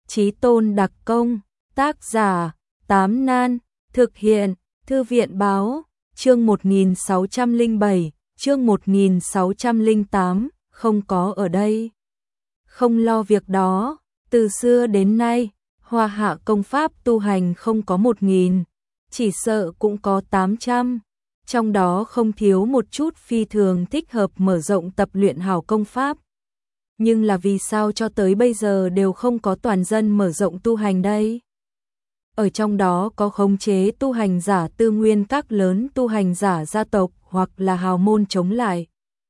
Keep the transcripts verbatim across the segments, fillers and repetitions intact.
Chí Tôn đặc công, tác giả, Tám Nan, thực hiện, Thư viện báo, chương một nghìn sáu trăm lẻ bảy, chương một nghìn sáu trăm lẻ tám, không có ở đây. Không lo việc đó, từ xưa đến nay, Hoa Hạ công pháp tu hành không có một nghìn, chỉ sợ cũng có tám trăm, trong đó không thiếu một chút phi thường thích hợp mở rộng tập luyện hảo công pháp. Nhưng là vì sao cho tới bây giờ đều không có toàn dân mở rộng tu hành đây? Ở trong đó có khống chế tu hành giả tư nguyên các lớn tu hành giả gia tộc hoặc là hào môn chống lại.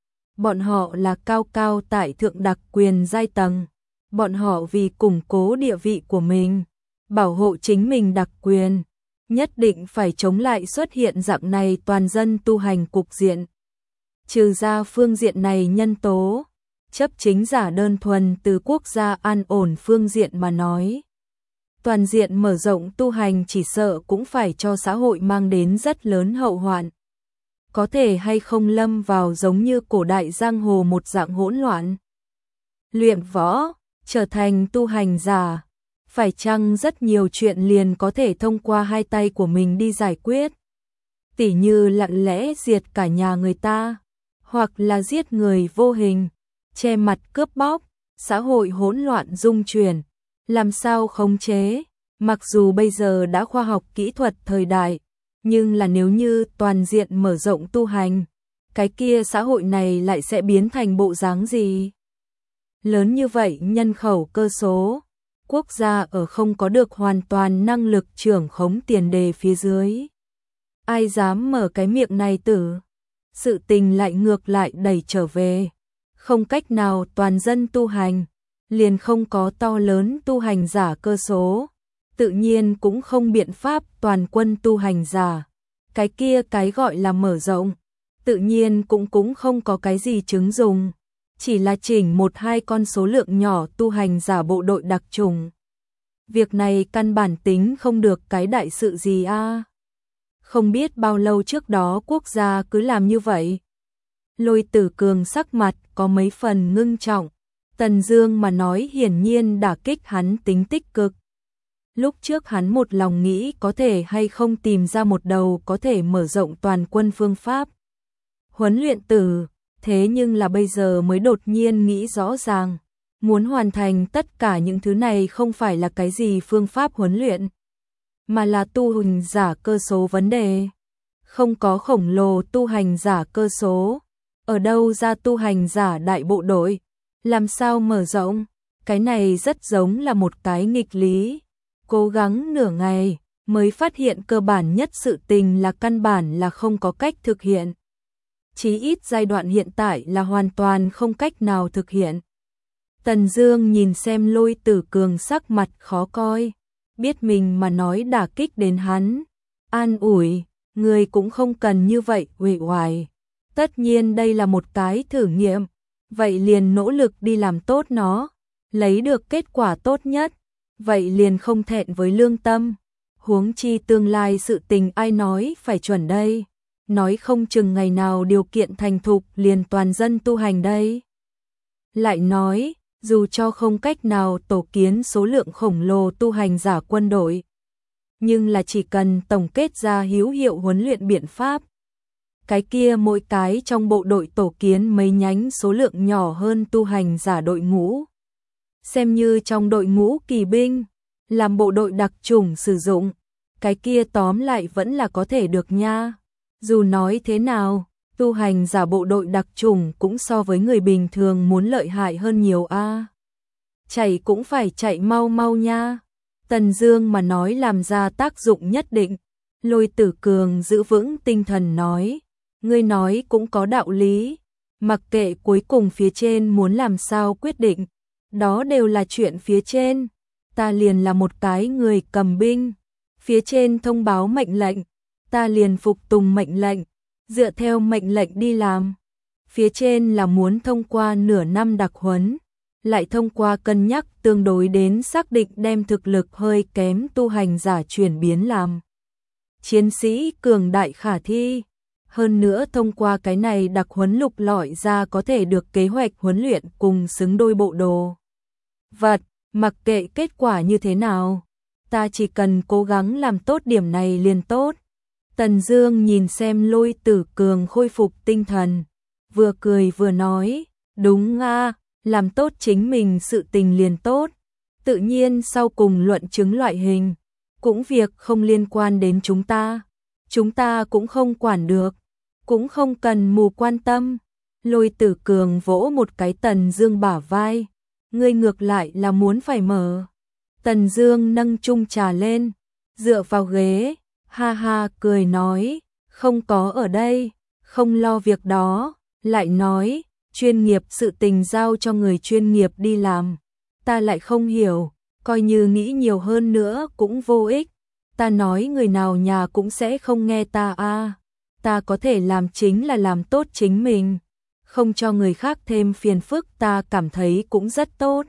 Bọn họ là cao cao tại thượng đặc quyền giai tầng. Bọn họ vì củng cố địa vị của mình, bảo hộ chính mình đặc quyền, nhất định phải chống lại xuất hiện dạng này toàn dân tu hành cục diện. Trừ ra phương diện này nhân tố, chấp chính giả đơn thuần từ quốc gia an ổn phương diện mà nói. Toàn diện mở rộng tu hành chỉ sợ cũng phải cho xã hội mang đến rất lớn hậu hoạn. Có thể hay không lâm vào giống như cổ đại giang hồ một dạng hỗn loạn. Luyện võ, trở thành tu hành giả, phải chăng rất nhiều chuyện liền có thể thông qua hai tay của mình đi giải quyết. Tỉ như lặng lẽ diệt cả nhà người ta, hoặc là giết người vô hình, che mặt cướp bóc, xã hội hỗn loạn dung chuyển, làm sao khống chế, mặc dù bây giờ đã khoa học kỹ thuật thời đại, nhưng là nếu như toàn diện mở rộng tu hành, cái kia xã hội này lại sẽ biến thành bộ dáng gì? Lớn như vậy nhân khẩu cơ số, quốc gia ở không có được hoàn toàn năng lực trưởng khống tiền đề phía dưới. Ai dám mở cái miệng này tử? Sự tình lại ngược lại đẩy trở về. Không cách nào toàn dân tu hành, liền không có to lớn tu hành giả cơ số, tự nhiên cũng không biện pháp toàn quân tu hành giả. Cái kia cái gọi là mở rộng, tự nhiên cũng cũng không có cái gì chứng dùng, chỉ là chỉnh một hai con số lượng nhỏ tu hành giả bộ đội đặc chủng. Việc này căn bản tính không được cái đại sự gì a. À. Không biết bao lâu trước đó quốc gia cứ làm như vậy. Lôi Tử Cường sắc mặt có mấy phần ngưng trọng, Tần Dương mà nói hiển nhiên đả kích hắn tính tích cực. Lúc trước hắn một lòng nghĩ có thể hay không tìm ra một đầu có thể mở rộng toàn quân phương pháp. Huấn luyện tử, thế nhưng là bây giờ mới đột nhiên nghĩ rõ ràng, muốn hoàn thành tất cả những thứ này không phải là cái gì phương pháp huấn luyện, mà là tu hành giả cơ số vấn đề. Không có khổng lồ tu hành giả cơ số, ở đâu ra tu hành giả đại bộ đội, làm sao mở rộng, cái này rất giống là một cái nghịch lý. Cố gắng nửa ngày mới phát hiện cơ bản nhất sự tình là căn bản là không có cách thực hiện. Chí ít giai đoạn hiện tại là hoàn toàn không cách nào thực hiện. Tần Dương nhìn xem Lôi Tử Cường sắc mặt khó coi, biết mình mà nói đả kích đến hắn, an ủi, người cũng không cần như vậy uể oải. Tất nhiên đây là một cái thử nghiệm, vậy liền nỗ lực đi làm tốt nó, lấy được kết quả tốt nhất, vậy liền không thẹn với lương tâm. Huống chi tương lai sự tình ai nói phải chuẩn đây, nói không chừng ngày nào điều kiện thành thục liền toàn dân tu hành đây. Lại nói, dù cho không cách nào tổ kiến số lượng khổng lồ tu hành giả quân đội, nhưng là chỉ cần tổng kết ra hữu hiệu huấn luyện biện pháp, cái kia mỗi cái trong bộ đội tổ kiến mấy nhánh số lượng nhỏ hơn tu hành giả đội ngũ. Xem như trong đội ngũ kỳ binh, làm bộ đội đặc chủng sử dụng, cái kia tóm lại vẫn là có thể được nha. Dù nói thế nào, tu hành giả bộ đội đặc chủng cũng so với người bình thường muốn lợi hại hơn nhiều a. À. Chạy cũng phải chạy mau mau nha. Tần Dương mà nói làm ra tác dụng nhất định. Lôi Tử Cường giữ vững tinh thần nói, ngươi nói cũng có đạo lý, mặc kệ cuối cùng phía trên muốn làm sao quyết định, đó đều là chuyện phía trên, ta liền là một cái người cầm binh, phía trên thông báo mệnh lệnh, ta liền phục tùng mệnh lệnh, dựa theo mệnh lệnh đi làm. Phía trên là muốn thông qua nửa năm đặc huấn, lại thông qua cân nhắc tương đối đến xác định đem thực lực hơi kém tu hành giả chuyển biến làm chiến sĩ cường đại khả thi. Hơn nữa thông qua cái này đặc huấn lục lọi ra có thể được kế hoạch huấn luyện cùng xứng đôi bộ đồ vật, mặc kệ kết quả như thế nào, ta chỉ cần cố gắng làm tốt điểm này liền tốt. Tần Dương nhìn xem Lôi Tử Cường khôi phục tinh thần, vừa cười vừa nói, đúng a, làm tốt chính mình sự tình liền tốt. Tự nhiên sau cùng luận chứng loại hình, cũng việc không liên quan đến chúng ta, chúng ta cũng không quản được, cũng không cần mù quan tâm. Lôi Tử Cường vỗ một cái Tần Dương bả vai, ngươi ngược lại là muốn phải mở. Tần Dương nâng chung trà lên, dựa vào ghế, ha ha cười nói, không có ở đây, không lo việc đó, lại nói, chuyên nghiệp sự tình giao cho người chuyên nghiệp đi làm. Ta lại không hiểu, coi như nghĩ nhiều hơn nữa cũng vô ích. Ta nói người nào nhà cũng sẽ không nghe ta a. Ta có thể làm chính là làm tốt chính mình, không cho người khác thêm phiền phức, ta cảm thấy cũng rất tốt.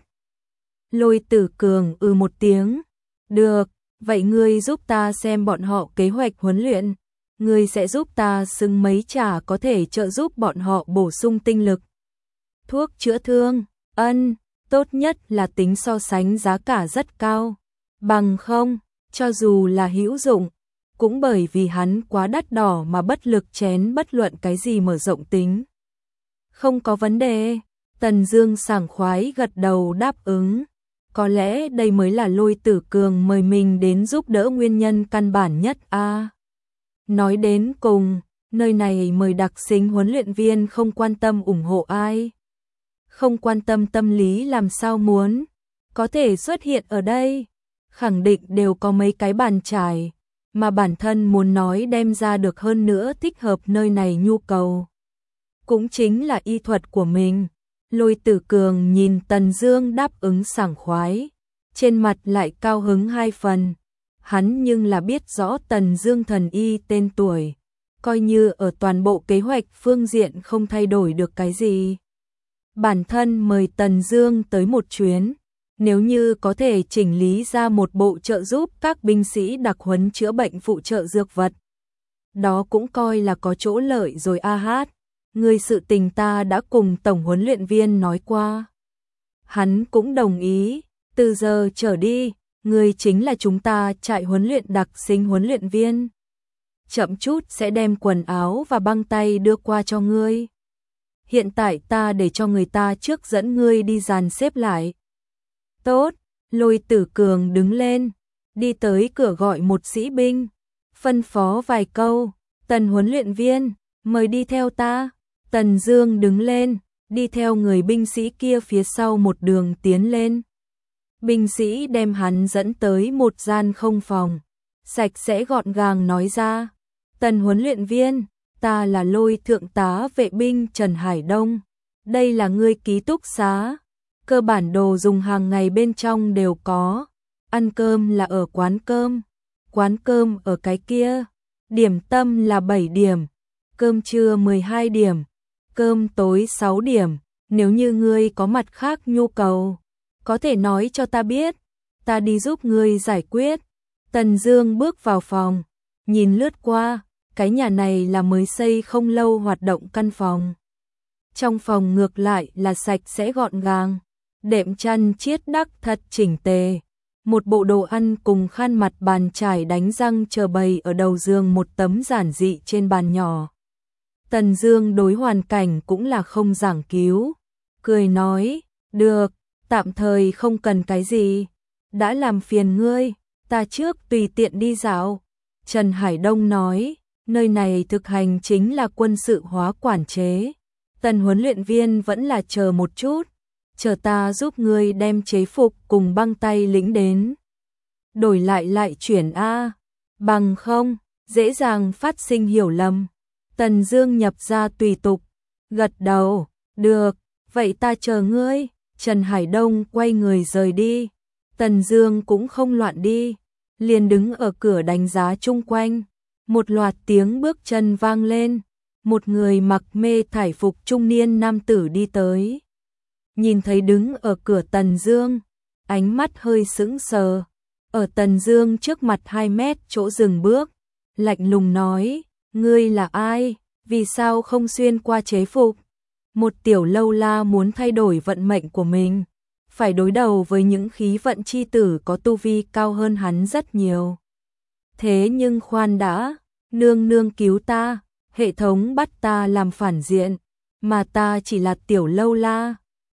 Lôi Tử Cường ừ một tiếng, được, vậy ngươi giúp ta xem bọn họ kế hoạch huấn luyện, ngươi sẽ giúp ta xưng mấy trà có thể trợ giúp bọn họ bổ sung tinh lực. Thuốc chữa thương, ân, tốt nhất là tính so sánh giá cả rất cao, bằng không, cho dù là hữu dụng, cũng bởi vì hắn quá đắt đỏ mà bất lực chén bất luận cái gì mở rộng tính. Không có vấn đề, Tần Dương sảng khoái gật đầu đáp ứng. Có lẽ đây mới là Lôi Tử Cường mời mình đến giúp đỡ nguyên nhân căn bản nhất a. À, nói đến cùng, nơi này mời đặc xính huấn luyện viên không quan tâm ủng hộ ai, không quan tâm tâm lý làm sao muốn có thể xuất hiện ở đây, khẳng định đều có mấy cái bàn trải, mà bản thân muốn nói đem ra được hơn nữa thích hợp nơi này nhu cầu, cũng chính là y thuật của mình. Lôi Tử Cường nhìn Tần Dương đáp ứng sảng khoái, trên mặt lại cao hứng hai phần. Hắn nhưng là biết rõ Tần Dương thần y tên tuổi, coi như ở toàn bộ kế hoạch phương diện không thay đổi được cái gì. Bản thân mời Tần Dương tới một chuyến, nếu như có thể chỉnh lý ra một bộ trợ giúp các binh sĩ đặc huấn chữa bệnh phụ trợ dược vật, đó cũng coi là có chỗ lợi rồi a hát. Người sự tình ta đã cùng tổng huấn luyện viên nói qua, hắn cũng đồng ý, từ giờ trở đi, người chính là chúng ta trại huấn luyện đặc sinh huấn luyện viên. Chậm chút sẽ đem quần áo và băng tay đưa qua cho ngươi. Hiện tại ta để cho người ta trước dẫn ngươi đi dàn xếp lại. Tốt, Lôi Tử Cường đứng lên, đi tới cửa gọi một sĩ binh, phân phó vài câu, Tần huấn luyện viên, mời đi theo ta. Tần Dương đứng lên, đi theo người binh sĩ kia phía sau một đường tiến lên. Binh sĩ đem hắn dẫn tới một gian không phòng, sạch sẽ gọn gàng nói ra, Tần huấn luyện viên, ta là Lôi thượng tá vệ binh Trần Hải Đông, đây là ngươi ký túc xá, cơ bản đồ dùng hàng ngày bên trong đều có, ăn cơm là ở quán cơm, quán cơm ở cái kia, điểm tâm là bảy điểm, cơm trưa mười hai điểm, cơm tối sáu điểm, nếu như ngươi có mặt khác nhu cầu, có thể nói cho ta biết, ta đi giúp ngươi giải quyết. Tần Dương bước vào phòng, nhìn lướt qua, cái nhà này là mới xây không lâu hoạt động căn phòng. Trong phòng ngược lại là sạch sẽ gọn gàng, đệm chăn chiết đắc thật chỉnh tề, một bộ đồ ăn cùng khăn mặt bàn chải đánh răng chờ bày ở đầu giường một tấm giản dị trên bàn nhỏ. Tần Dương đối hoàn cảnh cũng là không giảng cứu, cười nói, được, tạm thời không cần cái gì, đã làm phiền ngươi, ta trước tùy tiện đi dạo. Trần Hải Đông nói, nơi này thực hành chính là quân sự hóa quản chế, Tần huấn luyện viên vẫn là chờ một chút, chờ ta giúp ngươi đem chế phục cùng băng tay lĩnh đến. Đổi lại lại chuyển a, bằng không, dễ dàng phát sinh hiểu lầm. Tần Dương nhập ra tùy tục, gật đầu, được, vậy ta chờ ngươi. Trần Hải Đông quay người rời đi, Tần Dương cũng không loạn đi, liền đứng ở cửa đánh giá chung quanh, một loạt tiếng bước chân vang lên, một người mặc mê thải phục trung niên nam tử đi tới. Nhìn thấy đứng ở cửa Tần Dương, ánh mắt hơi sững sờ, ở Tần Dương trước mặt hai mét chỗ dừng bước, lạnh lùng nói, ngươi là ai, vì sao không xuyên qua chế phục? Một tiểu lâu la muốn thay đổi vận mệnh của mình, phải đối đầu với những khí vận chi tử có tu vi cao hơn hắn rất nhiều. Thế nhưng khoan đã, nương nương cứu ta, hệ thống bắt ta làm phản diện, mà ta chỉ là tiểu lâu la,